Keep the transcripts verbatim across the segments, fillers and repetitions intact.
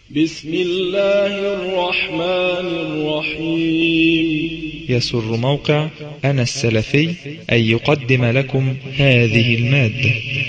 بسم الله الرحمن الرحيم. يسر موقع أنا السلفي أن يقدم لكم هذه المادة.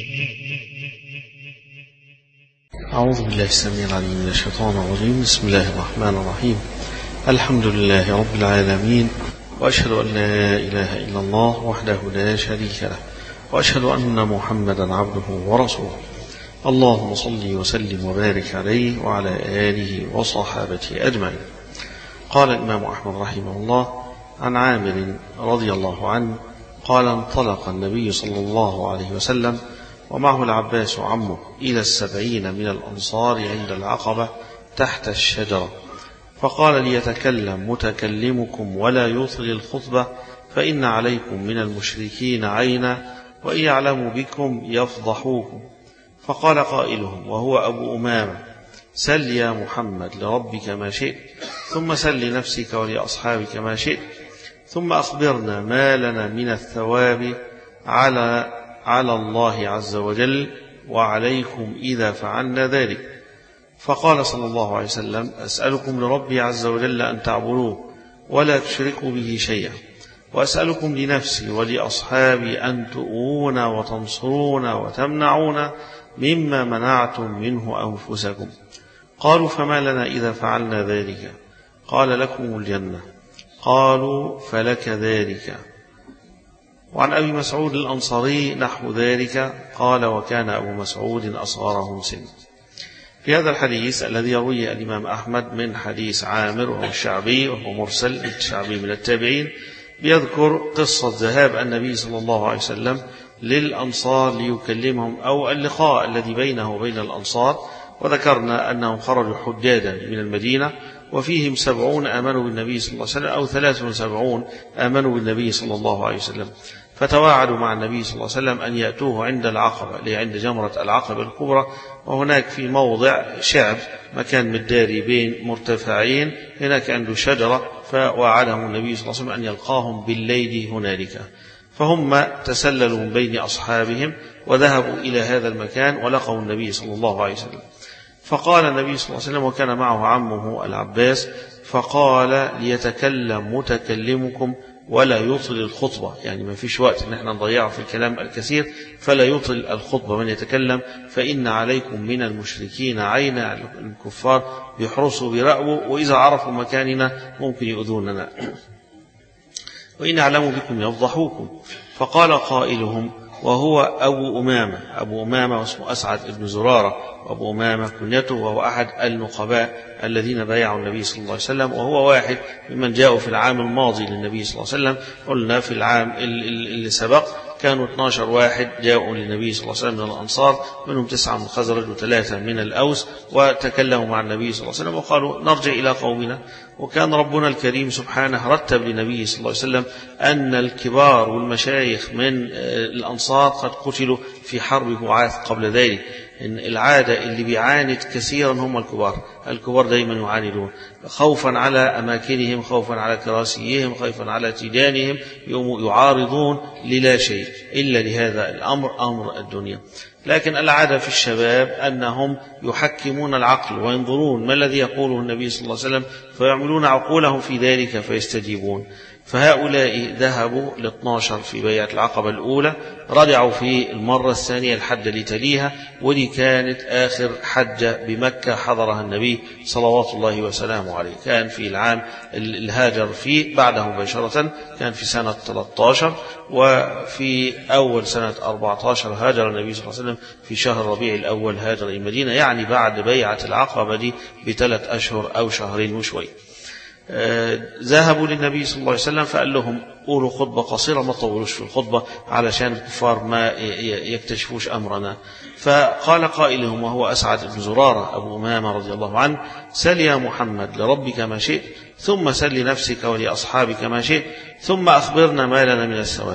أعوذ بالله السميع العليم من الشيطان الرجيم. بسم الله الرحمن الرحيم. الحمد لله رب العالمين، وأشهد أن لا إله إلا الله وحده لا شريك له، وأشهد أن محمدا عبده ورسوله. اللهم صل وسلم وبارك عليه وعلى آله وصحابته أجمعين. قال الإمام أحمد رحمه الله عن عامر رضي الله عنه قال: انطلق النبي صلى الله عليه وسلم ومعه العباس عمه إلى السبعين من الأنصار عند العقبة تحت الشجرة، فقال: ليتكلم متكلمكم ولا يطل الخطبة، فإن عليكم من المشركين عينا، وإن يعلموا بكم يفضحوكم. فقال قائلهم وهو أبو أمامة: سل يا محمد لربك ما شئت، ثم سل لنفسك ولأصحابك ما شئت، ثم أخبرنا ما لنا من الثواب على على الله عز وجل وعليكم إذا فعلنا ذلك. فقال صلى الله عليه وسلم: أسألكم لربي عز وجل أن تعبدوه ولا تشركوا به شيئا، وأسألكم لنفسي ولأصحابي أن تؤوون وتنصرون وتمنعون مما منعتم منه أنفسكم. قالوا: فما لنا إذا فعلنا ذلك؟ قال: لكم الجنة. قالوا: فلك ذلك. وعن أبي مسعود الأنصاري نحو ذلك قال: وكان أبو مسعود أصغرهم سن. في هذا الحديث الذي يرويه الإمام أحمد من حديث عامر وهو الشعبي وهو مرسل الشعبي من التابعين، بيذكر قصة ذهاب النبي صلى الله عليه وسلم للأنصار ليكلمهم، أو اللقاء الذي بينه وبين الأنصار. وذكرنا أنهم خرجوا حجاجا من المدينة، وفيهم سبعون آمنوا بالنبي صلى الله عليه وسلم أو ثلاث وسبعون آمنوا بالنبي صلى الله عليه وسلم، فتواعدوا مع النبي صلى الله عليه وسلم أن يأتوه عند العقبة، اللي عند جمرة العقبة الكبرى، وهناك في موضع شعب مكان مداري بين مرتفعين، هناك عنده شجرة، فوعدهم النبي صلى الله عليه وسلم أن يلقاهم بالليل هنالك. فهم تسللوا من بين أصحابهم وذهبوا إلى هذا المكان ولقوا النبي صلى الله عليه وسلم. فقال النبي صلى الله عليه وسلم، وكان معه عمه العباس، فقال: ليتكلم متكلمكم ولا يطل الخطبة، يعني ما فيش وقت ان احنا نضيعه في الكلام الكثير، فلا يطل الخطبة من يتكلم، فإن عليكم من المشركين عينا. الكفار بيحرصوا برأوا، وإذا عرفوا مكاننا ممكن يؤذوننا، وإن أعلموا بكم يفضحوكم. فقال قائلهم وهو أبو أمامة، أبو أمامة واسمه أسعد بن زرارة، وأبو أمامة كنيته، وهو أحد النقباء الذين بايعوا النبي صلى الله عليه وسلم، وهو واحد ممن جاءوا في العام الماضي للنبي صلى الله عليه وسلم. قلنا في العام اللي سبق كانوا اثني عشر واحد جاءوا للنبي صلى الله عليه وسلم من الأنصار، منهم تسعة من الخزرج وثلاثة من الأوس، وتكلموا مع النبي صلى الله عليه وسلم وقالوا: نرجع إلى قومنا. وكان ربنا الكريم سبحانه رتب للنبي صلى الله عليه وسلم أن الكبار والمشايخ من الأنصار قد قتلوا في حرب بعاث قبل ذلك. إن العادة اللي بيعاند كثيرا هم الكبار، الكبار دايما يعاندون خوفا على أماكنهم، خوفا على كراسيهم، خوفا على تيجانهم، يعارضون للا شيء إلا لهذا الأمر، أمر الدنيا. لكن العادة في الشباب أنهم يحكمون العقل وينظرون ما الذي يقوله النبي صلى الله عليه وسلم، فيعملون عقولهم في ذلك فيستجيبون. فهؤلاء ذهبوا لاثني عشر في بيعة العقبة الأولى، رجعوا في المرة الثانية الحجة اللي تليها، ودي كانت آخر حجة بمكة حضرها النبي صلوات الله وسلامه عليه. كان في العام الهاجر فيه بعده مباشرة، كان في سنة ثلاثة عشر، وفي أول سنة أربعة عشر هاجر النبي صلى الله عليه وسلم في شهر ربيع الأول، هاجر المدينة، يعني بعد بيعة العقبة دي بثلاث أشهر أو شهرين وشوي. آه ذهبوا للنبي صلى الله عليه وسلم فقال لهم: قولوا خطبة قصيرة، ما تطولوش في الخطبة علشان الكفار ما يكتشفوش أمرنا. فقال قائلهم وهو أسعد بن زرارة أبو أمامة رضي الله عنه: سل يا محمد لربك ما شئت، ثم سل لنفسك ولأصحابك ما شئت، ثم أخبرنا ما لنا من الثواب.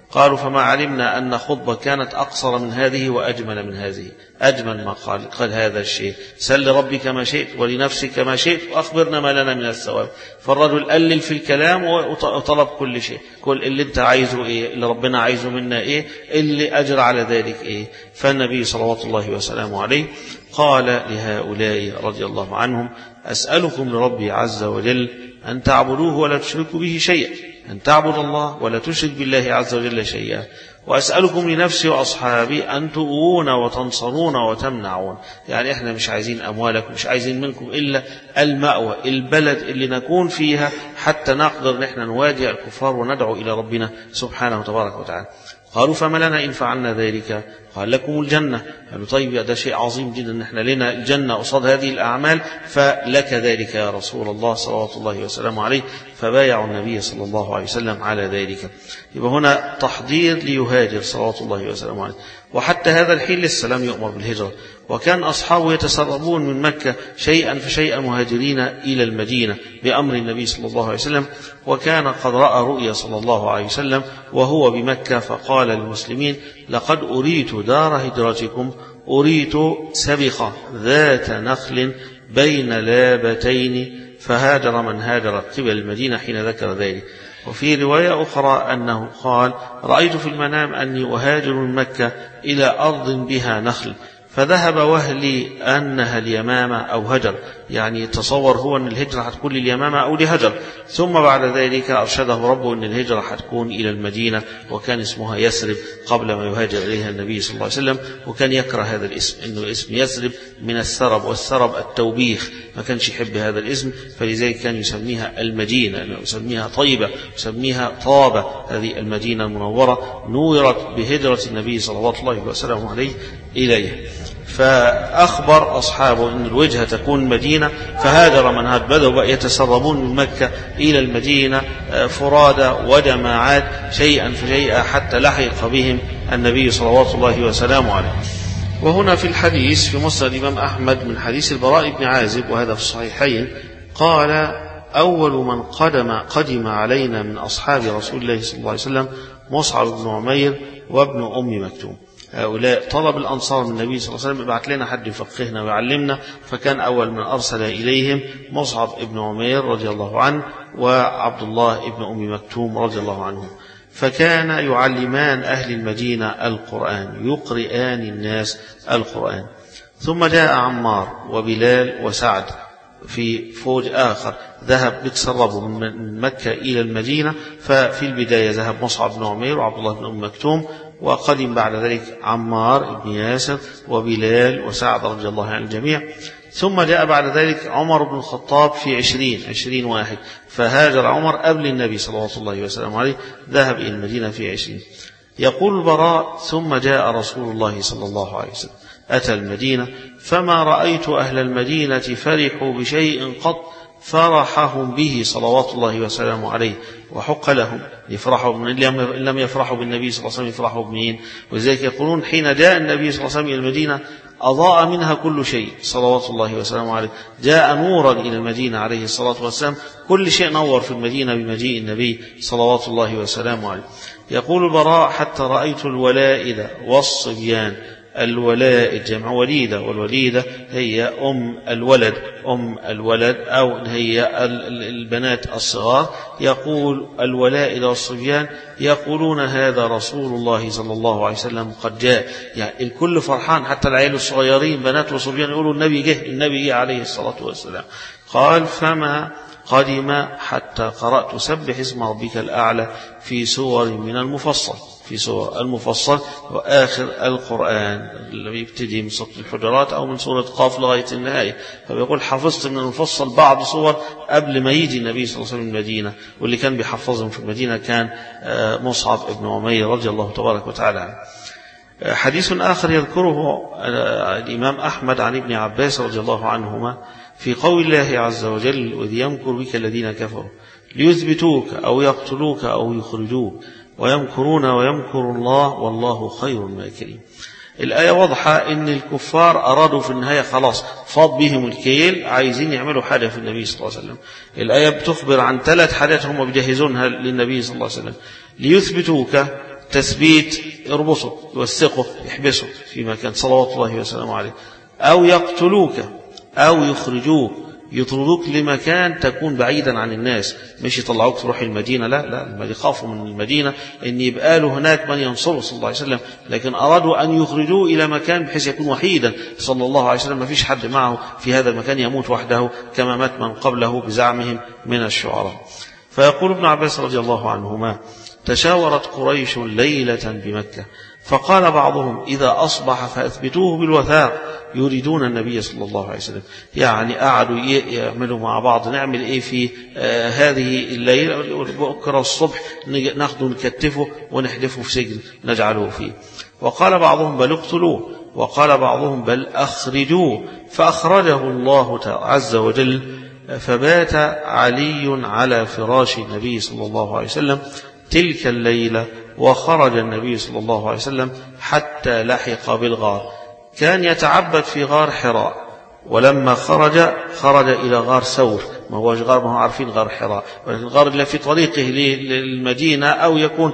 قالوا فما علمنا أن خطبة كانت أقصر من هذه وأجمل من هذه. أجمل ما قال قال هذا الشيء: سل ربك ما شئت ولنفسك ما شئت وأخبرنا ما لنا من الثواب. فالرجل قلل في الكلام وطلب كل شيء، كل اللي انت عايزه ايه، اللي ربنا عايزه منا ايه، اللي أجر على ذلك ايه. فالنبي صلوات الله وسلامه عليه قال لهؤلاء رضي الله عنهم: أسألكم لربي عز وجل أن تعبدوه ولا تشركوا به شيئا، أن تعبد الله ولا تشرك بالله عز وجل شيئا. وأسألكم لنفسي وأصحابي أن تؤوون وتنصرون وتمنعون. يعني إحنا مش عايزين أموالكم، مش عايزين منكم إلا المأوى، البلد اللي نكون فيها حتى نقدر نحن نواجه الكفار وندعو إلى ربنا سبحانه وتبارك وتعالى. قالوا فما لنا إن فعلنا ذلك؟ قال لكم الجنة. قالوا طيب ده شيء عظيم جدا ان احنا لنا الجنة قصاد هذه الأعمال، فلك ذلك يا رسول الله صلوات الله وسلامه عليه. فبايعوا النبي صلى الله عليه وسلم على ذلك. يبقى هنا تحضير ليهاجر صلوات الله وسلامه عليه. وحتى هذا الحين لسه لم يؤمر بالهجرة، وكان أصحابه يتسربون من مكة شيئا فشيئا مهاجرين إلى المدينة بأمر النبي صلى الله عليه وسلم. وكان قد رأى رؤيا صلى الله عليه وسلم وهو بمكة، فقال للمسلمين: لقد أريت دار هجرتكم، أريت سبخة ذات نخل بين لابتين، فهاجر من هاجر قبل المدينة حين ذكر ذلك. وفي رواية أخرى أنه قال: رأيت في المنام أني أهاجر من مكة إلى أرض بها نخل، فذهب وهلي أنها اليمامة أو هجر. يعني تصور هو أن الهجرة هتكون لليمامة أو لهجر. ثم بعد ذلك أرشده ربه أن الهجرة هتكون إلى المدينة، وكان اسمها يثرب قبل ما يهاجر إليها النبي صلى الله عليه وسلم. وكان يكره هذا الاسم، أنه اسم يثرب من الثرب، والثرب التوبيخ، ما كانش يحب هذا الاسم، فلذلك كان يسميها المدينة، يسميها طيبة، يسميها طابة. هذه المدينة المنورة نورت بهجرة النبي صلى الله وسلم عليه إليه. فأخبر أصحابه أن الوجهة تكون مدينة، فهاجر من هاد، بدأوا يتسربون من مكة إلى المدينة فرادى وجماعات شيئا فشيئا حتى لحق بهم النبي صلوات الله وسلامه عليه. وهنا في الحديث في مسند الإمام أحمد من حديث البراء بن عازب، وهذا في الصحيحين، قال: أول من قدم قدم علينا من أصحاب رسول الله صلى الله عليه وسلم مصعب بن عمير وابن أم مكتوم. هؤلاء طلب الأنصار من النبي صلى الله عليه وسلم: ابعث لنا حد يفقهنا ويعلمنا. فكان أول من أرسل إليهم مصعب بن عمير رضي الله عنه وعبد الله بن أم مكتوم رضي الله عنهم. فكان يعلمان أهل المدينة القرآن، يقرئان الناس القرآن. ثم جاء عمار وبلال وسعد في فوج آخر، ذهب بتسربوا من مكة إلى المدينة. ففي البداية ذهب مصعب بن عمير وعبد الله بن أم مكتوم، وقدم بعد ذلك عمار بن ياسر وبلال وسعد رضي الله عن الجميع. ثم جاء بعد ذلك عمر بن الخطاب في عشرين عشرين واحد، فهاجر عمر قبل النبي صلى الله عليه وسلم عليه، ذهب إلى المدينة في عشرين. يقول البراء: ثم جاء رسول الله صلى الله عليه وسلم، أتى المدينة، فما رأيت أهل المدينة فرحوا بشيء قط فرحهم به صلوات الله وسلامه عليه، وحق لهم يفرحوا، إن لم يفرحوا بالنبي صلى الله عليه وسلم يفرحوا بمين؟ وذلك يقولون: حين جاء النبي صلى الله عليه وسلم إلى المدينة أضاء منها كل شيء صلوات الله وسلامه عليه، جاء نورا إلى المدينة عليه الصلاة والسلام، كل شيء نور في المدينة بمجيء النبي صلوات الله وسلامه عليه. يقول البراء: حتى رأيت الولائد والصبيان. الولائد جمع وليدة، والوليدة هي أم الولد، أم الولد أو هي البنات الصغار. يقول الولائد والصبيان يقولون: هذا رسول الله صلى الله عليه وسلم قد جاء. يعني الكل فرحان، حتى العيال الصغيرين بنات وصبيان يقولوا: النبي جه، النبي جه عليه الصلاة والسلام. قال: فما قدم حتى قرأت سبح اسم ربك الأعلى في سور من المفصل، في سورة المفصل وآخر القرآن اللي يبتدي من سورة الحجرات أو من سورة قاف لغاية النهاية. فبيقول: حفظت من المفصل بعض صور قبل ما يجي النبي صلى الله عليه وسلم المدينة، واللي كان بيحفظهم في المدينة كان مصعب بن عمير رضي الله تبارك وتعالى عنه. حديث آخر يذكره الإمام أحمد عن ابن عباس رضي الله عنهما في قول الله عز وجل: وإذ يمكر بك الذين كفروا ليثبتوك أو يقتلوك أو يخرجوك ويمكرون ويمكر الله والله خير الماكرين. الآية واضحة إن الكفار أرادوا في النهاية خلاص فاض بهم الكيل، عايزين يعملوا حاجة في النبي صلى الله عليه وسلم. الآية بتخبر عن ثلاث حاجات هم بيجهزونها للنبي صلى الله عليه وسلم: ليثبتوك تثبيت يربطه يوثقه يحبسه في مكان صلوات الله وسلامه عليه، أو يقتلوك أو يخرجوك يطردوك لمكان تكون بعيدا عن الناس، مش يطلعوك تروح المدينة، لا لا، يخافوا من المدينة ان يبقى له هناك من ينصره صلى الله عليه وسلم، لكن أرادوا أن يخرجوه إلى مكان بحيث يكون وحيدا صلى الله عليه وسلم، ما فيش حد معه في هذا المكان، يموت وحده كما مات من قبله بزعمهم من الشعراء. فيقول ابن عباس رضي الله عنهما: تشاورت قريش ليلة بمكة فقال بعضهم: إذا أصبح فأثبتوه بالوثاق، يريدون النبي صلى الله عليه وسلم. يعني قعدوا يعملوا مع بعض نعمل إيه في آه هذه الليلة، بكرة الصبح ناخده نكتفه ونحدفه في سجن نجعله فيه. وقال بعضهم: بل اقتلوه، وقال بعضهم: بل أخرجوه، فأخرجه الله عز وجل. فبات علي على فراش النبي صلى الله عليه وسلم تلك الليلة، وخرج النبي صلى الله عليه وسلم حتى لحق بالغار. كان يتعبد في غار حراء، ولما خرج خرج إلى غار ثور، ما هو غار، ما هو عارفين غار حراء، ولكن الغار اللي في طريقه للمدينة أو يكون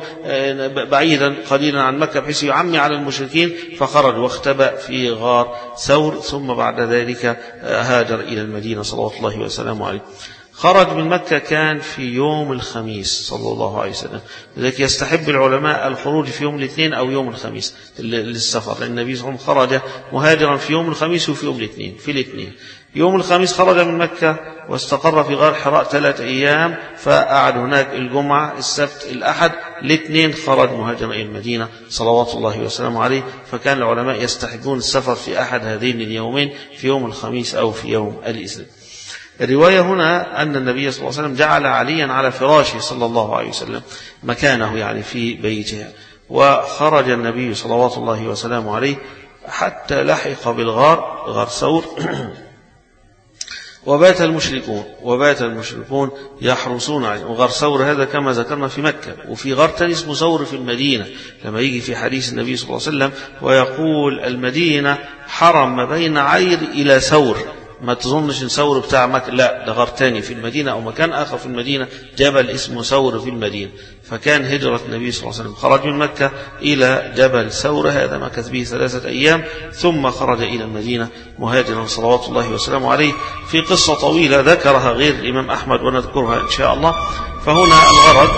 بعيدا قليلا عن مكة بحيث يعمي على المشركين، فخرج واختبأ في غار ثور، ثم بعد ذلك هاجر إلى المدينة صلوات الله وسلامه عليه. خرج من مكة كان في يوم الخميس صلى الله عليه وسلم، لذلك يستحب العلماء الخروج في يوم الاثنين أو يوم الخميس للسفر، لأن النبي صلى الله عليه وسلم خرج مهاجرا في يوم الخميس وفي يوم الاثنين. في الاثنين يوم الخميس خرج من مكة واستقر في غار حراء ثلاثة أيام، فقعد هناك الجمعة السبت الأحد، الاثنين خرج مهاجرا إلى المدينة صلوات الله وسلامه عليه. فكان العلماء يستحبون السفر في أحد هذين اليومين، في يوم الخميس أو في يوم الاثنين. الرواية هنا أن النبي صلى الله عليه وسلم جعل عليا على فراشه صلى الله عليه وسلم مكانه، يعني في بيته، وخرج النبي صلوات الله وسلامه عليه حتى لحق بالغار، غار ثور. وبات المشركون وبات المشركون يحرسون عليه. وغار ثور هذا كما ذكرنا في مكة، وفي غار تاني اسمه ثور في المدينة، لما يجي في حديث النبي صلى الله عليه وسلم ويقول: المدينة حرم ما بين عير إلى ثور. ما تظنش ان ثور بتاع مكة، لا، ده غار تاني في المدينة أو مكان آخر في المدينة، جبل اسمه ثور في المدينة. فكان هجرة النبي صلى الله عليه وسلم خرج من مكة إلى جبل ثور، هذا مكث به ثلاثة أيام، ثم خرج إلى المدينة مهاجرا صلوات الله وسلامه عليه. في قصة طويلة ذكرها غير الإمام أحمد ونذكرها إن شاء الله. فهنا الغرض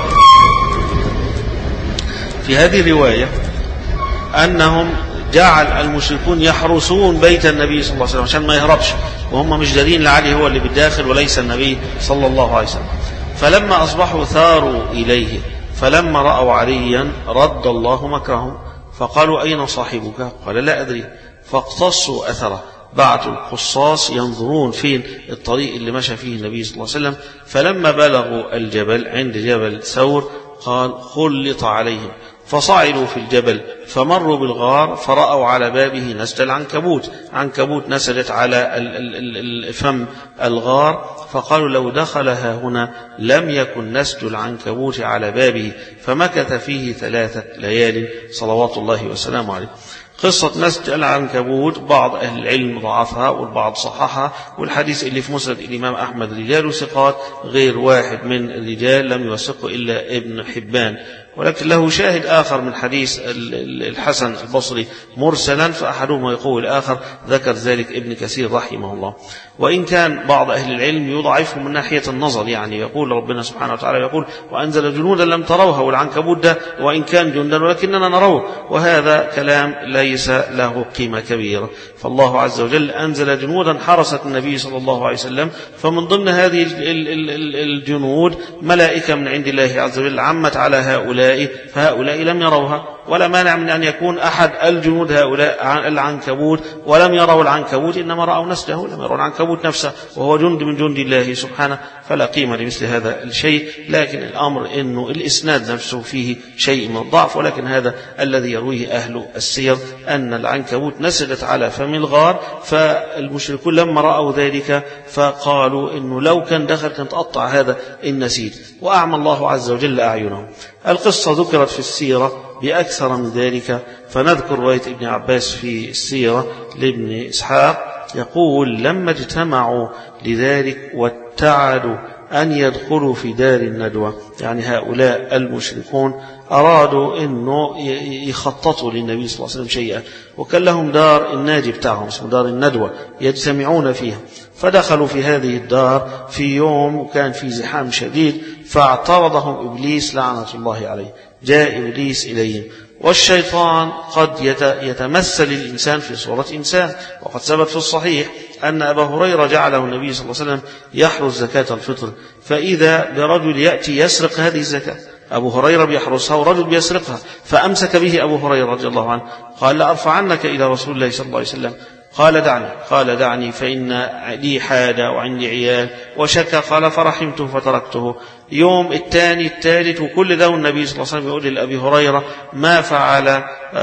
في هذه الرواية أنهم جعل المشركون يحرسون بيت النبي صلى الله عليه وسلم عشان ما يهربش، وهم مش دارين لعلي هو اللي بالداخل وليس النبي صلى الله عليه وسلم. فلما أصبحوا ثاروا إليه، فلما رأوا عليا رد الله مكرهم، فقالوا: أين صاحبك؟ قال: لا أدري. فاقتصوا أثره، بعثوا القصاص ينظرون فين الطريق اللي مشى فيه النبي صلى الله عليه وسلم. فلما بلغوا الجبل عند جبل ثور قال: خلط عليهم، فصعدوا في الجبل، فمروا بالغار، فرأوا على بابه نسج العنكبوت، عنكبوت نسجت على فم الغار، فقالوا: لو دخلها هنا لم يكن نسج العنكبوت على بابه، فمكث فيه ثلاثة ليال صلوات الله وسلامه عليه. قصة نسج العنكبوت بعض أهل العلم ضعفها والبعض صححها، والحديث اللي في مسند الإمام أحمد رجال ثقات، غير واحد من الرجال لم يوثقه إلا ابن حبان، ولكن له شاهد آخر من حديث الحسن البصري مرسلا، فأحدهما يقول الآخر، ذكر ذلك ابن كثير رحمه الله. وإن كان بعض أهل العلم يضعفه من ناحية النظر، يعني يقول ربنا سبحانه وتعالى يقول: وأنزل جنودا لم تروها، والعنكبوت ده وإن كان جندا ولكننا نروه، وهذا كلام ليس له قيمة كبيرة. فالله عز وجل أنزل جنودا حرست النبي صلى الله عليه وسلم، فمن ضمن هذه الجنود ملائكة من عند الله عز وجل عمت على هؤلاء، فهؤلاء لم يروها، ولا مانع من أن يكون أحد الجنود هؤلاء العنكبوت ولم يروا العنكبوت، إنما رأوا نسجه، لم يروا العنكبوت نفسه، وهو جند من جند الله سبحانه، فلا قيمة لمثل هذا الشيء. لكن الأمر أنه الإسناد نفسه فيه شيء من الضعف، ولكن هذا الذي يرويه أهل السير أن العنكبوت نسجت على فم الغار، فالمشركون لما رأوا ذلك فقالوا أنه لو كان دخل كان تقطع هذا النسيج، وأعمى الله عز وجل أعينهم. القصة ذكرت في السيرة بأكثر من ذلك، فنذكر رواية ابن عباس في السيرة لابن إسحاق يقول: لما اجتمعوا لذلك واتعدوا أن يدخلوا في دار الندوة، يعني هؤلاء المشركون أرادوا أنه يخططوا للنبي صلى الله عليه وسلم شيئا، وكان لهم دار الناجي بتاعهم اسمه دار الندوة يجتمعون فيها. فدخلوا في هذه الدار في يوم وكان في زحام شديد، فاعترضهم إبليس لعنة الله عليه. جاء إبليس إليهم، والشيطان قد يتمثل الإنسان في صورة إنسان، وقد ثبت في الصحيح أن أبا هريرة جعله النبي صلى الله عليه وسلم يحرس زكاة الفطر، فإذا برجل يأتي يسرق هذه الزكاة، أبو هريرة بيحرسها ورجل بيسرقها، فأمسك به أبو هريرة رضي الله عنه، قال لأرفعنك إلى رسول الله صلى الله عليه وسلم. قال دعني قال دعني فإن لي حاجة وعندي عيال وشكى، قال فرحمته فتركته. يوم الثاني الثالث وكل ده النبي صلى الله عليه وسلم يقول لأبي هريرة ما فعل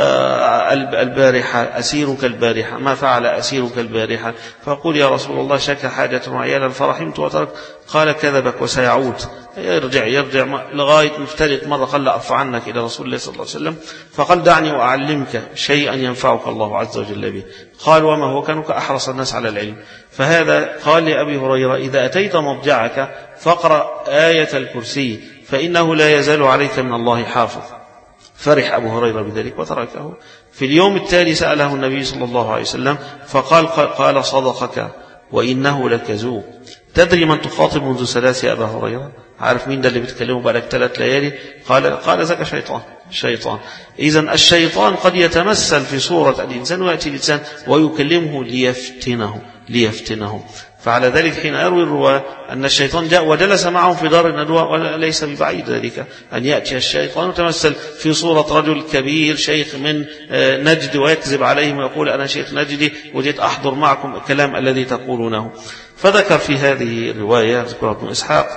البارحة أسيرك البارحة ما فعل أسيرك البارحة، فقل يا رسول الله شكى حاجة وعيالا فرحمت وترك. قال كذبك وسيعود، يرجع يرجع لغاية مفترق مرة قال لأرفعنك إلى رسول الله صلى الله عليه وسلم، فقال دعني وأعلمك شيئا ينفعك الله عز وجل به. قال وما هو؟ كانوا أحرص الناس على العلم. فهذا قال لأبي هريرة إذا أتيت مضجعك فاقرأ آية الكرسي فإنه لا يزال عليك من الله حافظ. فرح أبو هريرة بذلك وتركه. في اليوم التالي سأله النبي صلى الله عليه وسلم فقال قال صدقك وإنه لكذوب. تدري من تخاطب منذ ثلاث يا أبا هريرة؟ عارف مين ده اللي بتكلمه بقالك ثلاث ليالي؟ قال قال ذاك شيطان. الشيطان إذن الشيطان قد يتمثل في صورة الإنسان ويأتي الإنسان ويكلمه ليفتنه ليفتنه فعلى ذلك حين يروي الرواة أن الشيطان جاء وجلس معهم في دار الندوة، وليس ببعيد ذلك أن يأتي الشيطان وتمثل في صورة رجل كبير شيخ من نجد ويكذب عليهم ويقول أنا شيخ نجدي وجيت أحضر معكم الكلام الذي تقولونه. فذكر في هذه الرواية ذكرها ابن إسحاق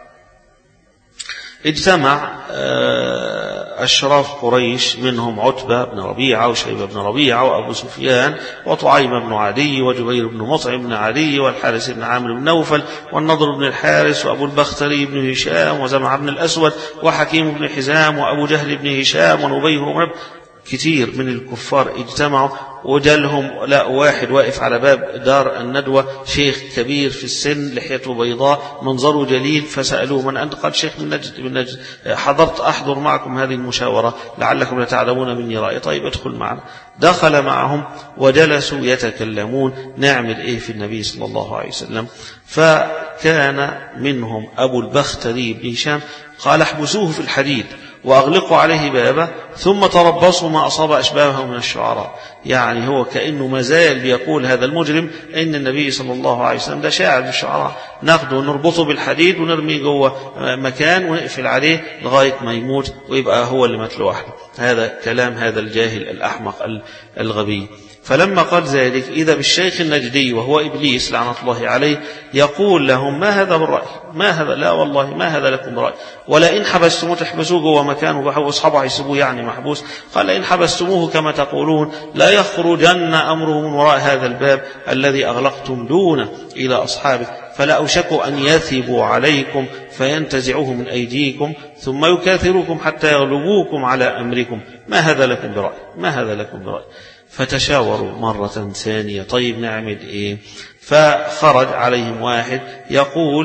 اجتمع أشراف قريش منهم عتبة بن ربيعة وشيبة بن ربيعة وأبو سفيان وطعيم بن عدي وجبير بن مطعم بن عدي والحارث بن عامر بن نوفل والنضر بن الحارث وأبو البختري بن هشام وزمع بن الأسود وحكيم بن حزام وأبو جهل بن هشام ونبيه بن كتير من الكفار اجتمعوا، وجالهم لا واحد واقف على باب دار الندوة شيخ كبير في السن لحيته بيضاء منظره جليل، فسألوه من أنت؟ قال شيخ من نجد من نجد حضرت أحضر معكم هذه المشاورة لعلكم لا تعلمون مني رأي. طيب ادخل معنا. دخل معهم وجلسوا يتكلمون نعمل إيه في النبي صلى الله عليه وسلم. فكان منهم أبو البختري بن هشام قال احبسوه في الحديد وأغلقوا عليه بابه ثم تربصوا ما أصاب أشباهه من الشعراء. يعني هو كأنه مازال بيقول هذا المجرم إن النبي صلى الله عليه وسلم ده شاعر بالشعراء، ناخده ونربطه بالحديد ونرميه جوه مكان ونقفل عليه لغاية ما يموت ويبقى هو اللي مات لوحده. هذا كلام هذا الجاهل الأحمق الغبي. فلما قال ذلك إذا بالشيخ النجدي وهو إبليس لعنة الله عليه يقول لهم ما هذا بالرأي؟ ما هذا؟ لا والله ما هذا لكم برأي، ولا إن حبستموه تحبسوه جوه مكانه وأصحابه يسيبوه يعني محبوس. قال إن حبستموه كما تقولون لا يخرجن أمره من وراء هذا الباب الذي أغلقتم دونه إلى أصحابه، فلا أوشكوا أن يثبوا عليكم فينتزعوه من أيديكم ثم يكاثروكم حتى يغلبوكم على أمركم. ما هذا لكم برأي؟ ما هذا لكم برأي؟ فتشاوروا مرة ثانية طيب نعمل إيه؟ فخرج عليهم واحد يقول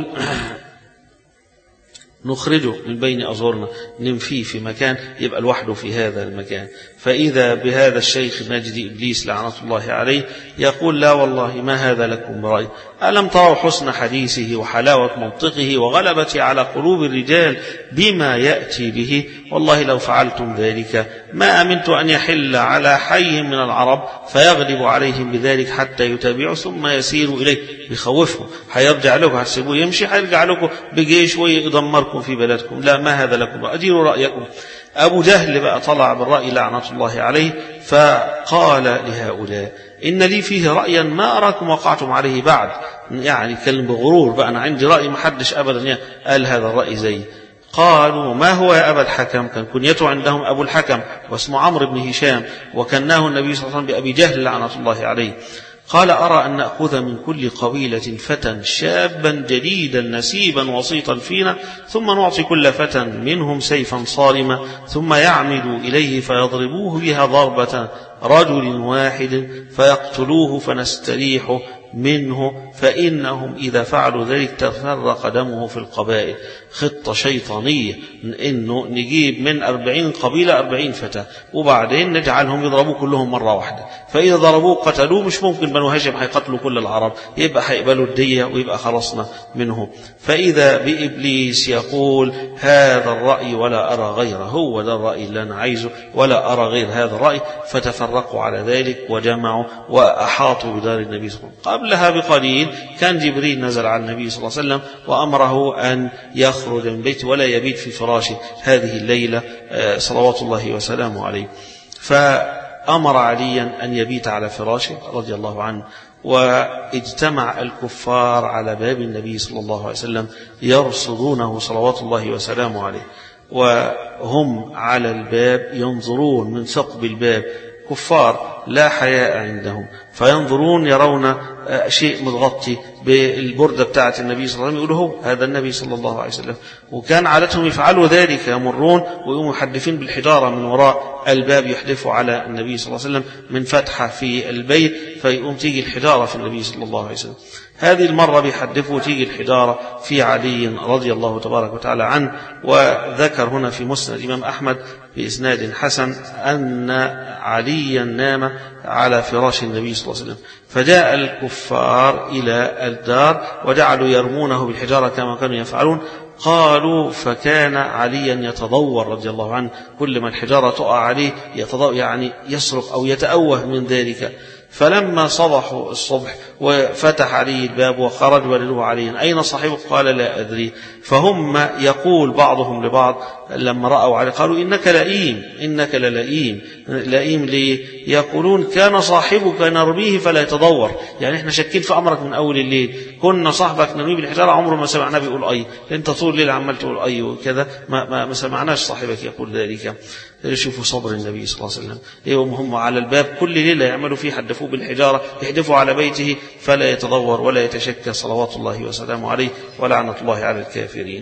نخرجه من بين أظهرنا ننفيه في مكان يبقى لوحده في هذا المكان. فإذا بهذا الشيخ نجدي إبليس لعنة الله عليه يقول لا والله ما هذا لكم برأي، ألم تروا حسن حديثه وحلاوة منطقه وغلبة على قلوب الرجال بما يأتي به؟ والله لو فعلتم ذلك ما أمنت أن يحل على حي من العرب فيغلب عليهم بذلك حتى يتابعوا ثم يسيروا إليه. بيخوفهم هيرجع لكم، هتسيبوه يمشي هيرجع لكم بجيش ويدمركم في بلدكم. لا ما هذا لكم، أديروا رأيكم. أبو جهل بقى طلع بالرأي لعنة الله عليه فقال لهؤلاء إن لي فيه رأيا ما أراكم وقعتم عليه بعد. يعني كلم بغرور بقى أنا عندي رأي ما حدش أبدا قال هذا الرأي زي. قالوا ما هو يا أبا الحكم؟ كان كنيته عندهم أبو الحكم واسمه عمرو بن هشام وكناه النبي صلى الله عليه وسلم بأبي جهل لعنة الله عليه. قال أرى أن نأخذ من كل قبيلة فتى شابا جديدا نسيبا وسيطا فينا ثم نعطي كل فتى منهم سيفا صارما ثم يعمدوا إليه فيضربوه بها ضربة رجل واحد فيقتلوه فنستريح منه فإنهم إذا فعلوا ذلك تفرق دمه في القبائل. خطة شيطانية إنه نجيب من أربعين قبيلة أربعين فتاة وبعدين نجعلهم يضربوا كلهم مرة واحدة، فإذا ضربوه قتلوه مش ممكن بنو هاشم هيقتلوا كل العرب، يبقى هيقبلوا الدية ويبقى خلصنا منه. فإذا بإبليس يقول هذا الرأي ولا أرى غيره، هو ده الرأي اللي أنا عايزه ولا أرى غير هذا الرأي، فتفرقوا على ذلك وجمعوا وأحاطوا بدار النبي صلى الله عليه وسلم. قبلها بقليل كان جبريل نزل على النبي صلى الله عليه وسلم وأمره أن يخرج من بيته ولا يبيت في فراشه هذه الليلة صلوات الله وسلامه عليه، فأمر عليا أن يبيت على فراشه رضي الله عنه. واجتمع الكفار على باب النبي صلى الله عليه وسلم يرصدونه صلوات الله وسلامه عليه، وهم على الباب ينظرون من ثقب الباب، كفار لا حياء عندهم، فينظرون يرون شيء متغطي بالبردة بتاعة النبي صلى الله عليه وسلم، يقولوا هو هذا النبي صلى الله عليه وسلم. وكان عادتهم يفعلوا ذلك، يمرون ويقوموا يحدفين بالحجارة من وراء الباب، يحدفوا على النبي صلى الله عليه وسلم من فتحة في البيت، فيقوم تيجي الحجارة في النبي صلى الله عليه وسلم. هذه المرة بيحدفوا تيجي الحجارة في علي رضي الله تبارك وتعالى عنه. وذكر هنا في مسند الإمام أحمد بإسناد حسن أن عليا نام على فراش النبي صلى الله عليه وسلم، فجاء الكفار إلى الدار وجعلوا يرمونه بالحجارة كما كانوا يفعلون. قالوا فكان عليا يتضور رضي الله عنه، كل ما الحجارة تقع عليه يتضور، يعني يصرخ أو يتأوه من ذلك. فلما صبحوا الصبح وفتح عليه الباب وخرج ولده عليه أين صاحبه؟ قال لا أدري. فهم يقول بعضهم لبعض لما رأوا عليه قالوا إنك لئيم، إنك للئيم. لئيم ليه؟ يقولون كان صاحبك نرميه فلا يتضور، يعني احنا شاكين في أمرك من أول الليل، كنا صاحبك نرميه بالحجارة عمره ما سمعنا بيقول أي، انت طول الليل عمال تقول أي وكذا، ما, ما, ما سمعناش صاحبك يقول ذلك. شوفوا صبر النبي صلى الله عليه وسلم، يوم هم على الباب كل ليلة يعملوا فيه حدفوه بالحجارة، يحدفوا على بيته فلا يتضور ولا يتشكى صلوات الله وسلامه عليه ولعنة الله على الكافرين.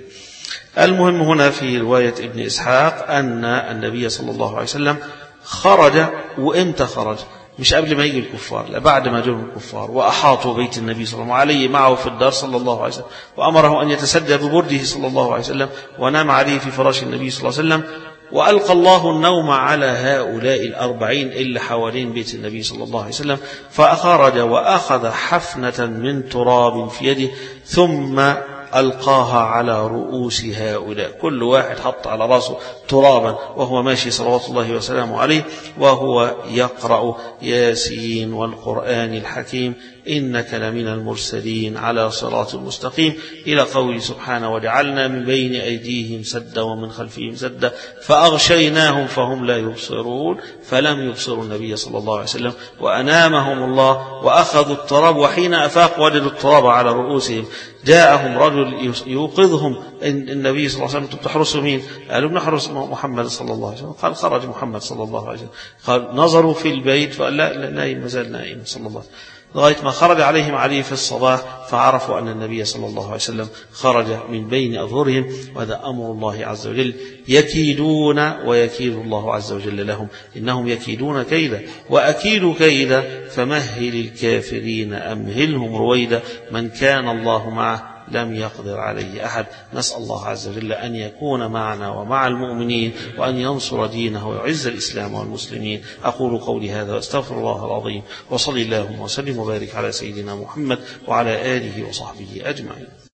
المهم هنا في رواية ابن إسحاق أن النبي صلى الله عليه وسلم خرج. وإمتى خرج؟ مش قبل ما يجي الكفار، لا بعد ما جاءوا الكفار وأحاطوا بيت النبي صلى الله عليه وسلم معه في الدار صلى الله عليه وسلم، وأمره أن يتسدى ببرده صلى الله عليه وسلم ونام عليه في فراش النبي صلى الله عليه وسلم. وألقى الله النوم على هؤلاء الأربعين اللي حوالين بيت النبي صلى الله عليه وسلم، فأخرج وأخذ حفنة من تراب في يده ثم ألقاها على رؤوس هؤلاء، كل واحد حط على رأسه ترابا وهو ماشي صلوات الله وسلامه عليه وهو يقرأ ياسين والقرآن الحكيم إنك لمن المرسلين على صراط مستقيم إلى قوله سبحانه وجعلنا من بين أيديهم سدا ومن خلفهم سدا فأغشيناهم فهم لا يبصرون فلم يبصروا النبي صلى الله عليه وسلم وأنامهم الله وأخذوا التراب وحين أفاق وجدوا التراب على رؤوسهم. جاءهم رجل يوقظهم النبي صلى الله عليه وسلم تحرسوا مين؟ قالوا بنحرس محمد صلى الله عليه وسلم. قال خرج محمد صلى الله عليه وسلم. قال نظروا في البيت فقال لا نايم مازال نايم صلى الله عليه وسلم لغاية ما خرج عليهم علي في الصباح فعرفوا أن النبي صلى الله عليه وسلم خرج من بين أظهرهم. وهذا أمر الله عز وجل يكيدون ويكيد الله عز وجل لهم إنهم يكيدون كيدا وأكيد كيدا فمهل الكافرين أمهلهم رويدا من كان الله معه لم يقدر عليه أحد. نسأل الله عز وجل أن يكون معنا ومع المؤمنين وأن ينصر دينه ويعز الإسلام والمسلمين. أقول قولي هذا واستغفر الله العظيم وصلي اللهم وسلم وبارك على سيدنا محمد وعلى آله وصحبه أجمعين.